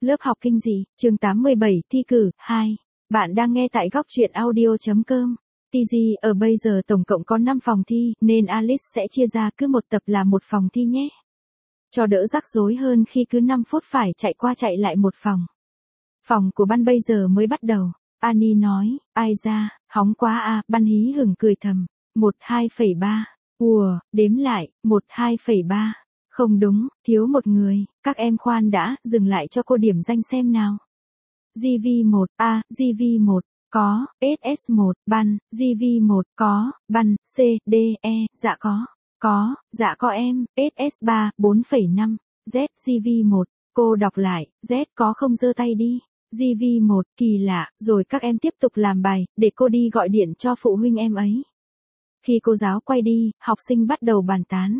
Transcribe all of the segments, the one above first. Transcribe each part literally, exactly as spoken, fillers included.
Lớp học kinh dị, chương tám mươi bảy, thi cử, hai. Bạn đang nghe tại góc truyện audio.com. tê giê ở bây giờ tổng cộng có năm phòng thi, nên Alice sẽ chia ra cứ một tập là một phòng thi nhé. Cho đỡ rắc rối hơn khi cứ năm phút phải chạy qua chạy lại một phòng. Phòng của Ban bây giờ mới bắt đầu. Annie nói, ai ra, hóng quá à, Ban hí hửng cười thầm. một, hai phẩy ba. Ùa, đếm lại, một, hai phẩy ba. Không đúng, thiếu một người, các em khoan đã, dừng lại cho cô điểm danh xem nào. giê vê một, A, giê vê một, có, ét ét một, Ban, giê vê một, có, Ban, C, D, E, dạ có, có, dạ có em, ét ét ba, bốn phẩy năm, Z, giê vê một, cô đọc lại, Z có không giơ tay đi, giê vê một, kỳ lạ, rồi các em tiếp tục làm bài, để cô đi gọi điện cho phụ huynh em ấy. Khi cô giáo quay đi, học sinh bắt đầu bàn tán.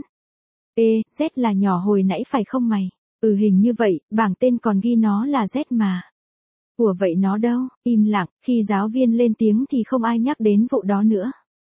Ê, Z là nhỏ hồi nãy phải không mày? Ừ hình như vậy, bảng tên còn ghi nó là Z mà. Ủa vậy nó đâu? Im lặng, khi giáo viên lên tiếng thì không ai nhắc đến vụ đó nữa.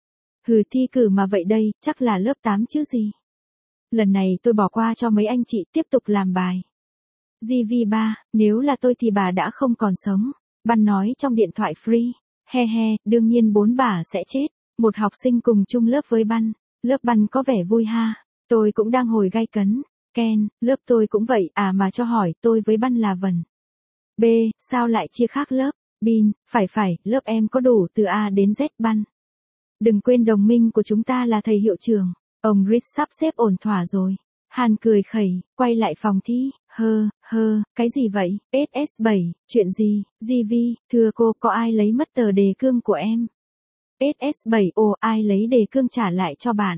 Hừ thi cử mà vậy đây, chắc là lớp tám chứ gì. Lần này tôi bỏ qua cho mấy anh chị tiếp tục làm bài. giê vê ba, nếu là tôi thì bà đã không còn sống. Ban nói trong điện thoại free. He he, đương nhiên bốn bà sẽ chết. Một học sinh cùng chung lớp với Ban. Lớp Ban có vẻ vui ha. Tôi cũng đang hồi gay cấn. Ken, lớp tôi cũng vậy, à mà cho hỏi, tôi với Ban là Vân. B, sao lại chia khác lớp? Bin, phải phải, lớp em có đủ từ A đến Z Ban. Đừng quên đồng minh của chúng ta là thầy hiệu trưởng. Ông Rich sắp xếp ổn thỏa rồi. Han cười khẩy, quay lại phòng thi. Hơ, hơ, cái gì vậy? ét ét bảy, chuyện gì? giê vê, thưa cô, có ai lấy mất tờ đề cương của em? ét ét bảy, ồ, ai lấy đề cương trả lại cho bạn?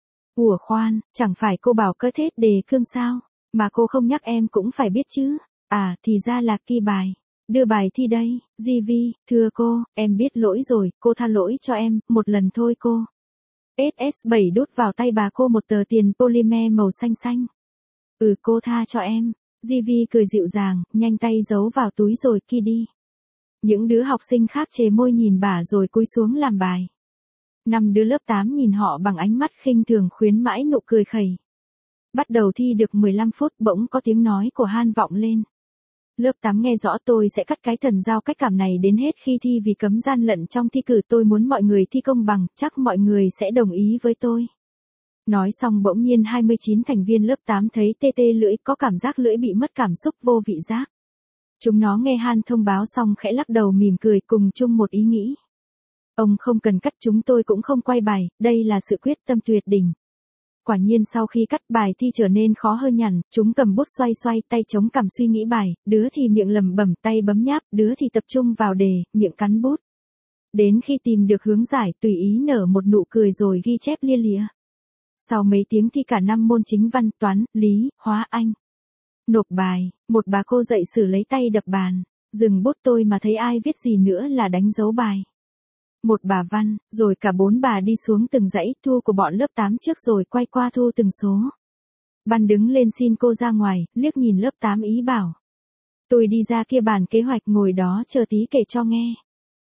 Ủa khoan, chẳng phải cô bảo cất hết đề cương sao? Mà cô không nhắc em cũng phải biết chứ. À, thì ra là ghi bài. Đưa bài thi đây, giê vê, thưa cô, em biết lỗi rồi, cô tha lỗi cho em, một lần thôi cô. ét ét bảy đút vào tay bà cô một tờ tiền polymer màu xanh xanh. Ừ cô tha cho em. giê vê cười dịu dàng, nhanh tay giấu vào túi rồi kia đi. Những đứa học sinh khác chề môi nhìn bà rồi cúi xuống làm bài. Năm đứa lớp tám nhìn họ bằng ánh mắt khinh thường khuyến mãi nụ cười khẩy. Bắt đầu thi được mười lăm phút bỗng có tiếng nói của Han vọng lên. Lớp tám nghe rõ tôi sẽ cắt cái thần giao cách cảm này đến hết khi thi vì cấm gian lận trong thi cử tôi muốn mọi người thi công bằng, chắc mọi người sẽ đồng ý với tôi. Nói xong bỗng nhiên hai mươi chín thành viên lớp tám thấy tê tê lưỡi có cảm giác lưỡi bị mất cảm xúc vô vị giác. Chúng nó nghe Han thông báo xong khẽ lắc đầu mỉm cười cùng chung một ý nghĩ. Ông không cần cắt chúng tôi cũng không quay bài, đây là sự quyết tâm tuyệt đỉnh. Quả nhiên sau khi cắt bài thi trở nên khó hơn nhằn, chúng cầm bút xoay xoay tay chống cằm suy nghĩ bài, đứa thì miệng lẩm bẩm tay bấm nháp, đứa thì tập trung vào đề, miệng cắn bút. Đến khi tìm được hướng giải tùy ý nở một nụ cười rồi ghi chép lia lịa. Sau mấy tiếng thi cả năm môn chính văn, toán, lý, hóa, anh. Nộp bài, một bà cô dạy sử lấy tay đập bàn, dừng bút tôi mà thấy ai viết gì nữa là đánh dấu bài. Một bà Văn, rồi cả bốn bà đi xuống từng dãy thu của bọn lớp tám trước rồi quay qua thu từng số. Ban đứng lên xin cô ra ngoài, liếc nhìn lớp tám ý bảo. Tôi đi ra kia bàn kế hoạch ngồi đó chờ tí kể cho nghe.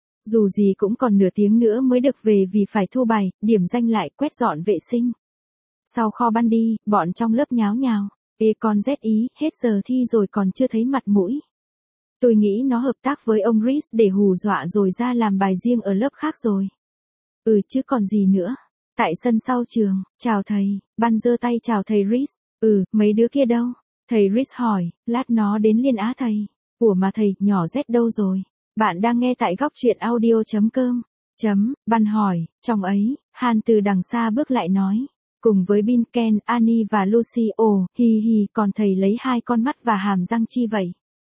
Dù gì cũng còn nửa tiếng nữa mới được về vì phải thu bài, điểm danh lại quét dọn vệ sinh. Sau kho Ban đi, bọn trong lớp nháo nhào. Ê con Z ý, hết giờ thi rồi còn chưa thấy mặt mũi. Tôi nghĩ nó hợp tác với ông Rhys để hù dọa rồi ra làm bài riêng ở lớp khác rồi. Ừ chứ còn gì nữa. Tại sân sau trường, chào thầy, Ban giơ tay chào thầy Rhys. Ừ, mấy đứa kia đâu? Thầy Rhys hỏi, lát nó đến Liên Á thầy. Ủa mà thầy, nhỏ Z đâu rồi? Bạn đang nghe tại góc truyện audio.com. Chấm, Ban hỏi, trong ấy, Han từ đằng xa bước lại nói. Cùng với Bin, Ken, Annie và Lucy, ồ, hi hi, còn thầy lấy hai con mắt và hàm răng chi vậy?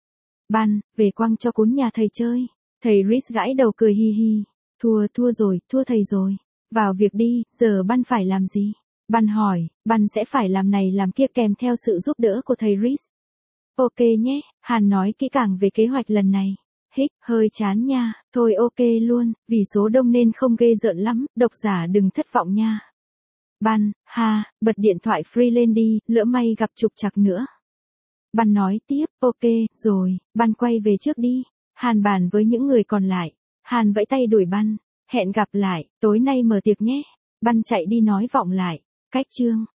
Ban, về quăng cho cún nhà thầy chơi. Thầy Rhys gãi đầu cười hi hi. Thua, thua rồi, thua thầy rồi. Vào việc đi, giờ Ban phải làm gì? Ban hỏi, Ban sẽ phải làm này làm kia kèm theo sự giúp đỡ của thầy Rhys. Ok nhé, Han nói kỹ càng về kế hoạch lần này. Hích, hơi chán nha, thôi ok luôn, vì số đông nên không ghê rợn lắm, độc giả đừng thất vọng nha. Ban, ha, bật điện thoại free lên đi, lỡ may gặp trục trặc nữa. Ban nói tiếp, ok, rồi, Ban quay về trước đi. Han bàn với những người còn lại. Han vẫy tay đuổi Ban. Hẹn gặp lại, tối nay mở tiệc nhé. Ban chạy đi nói vọng lại. Cách chương.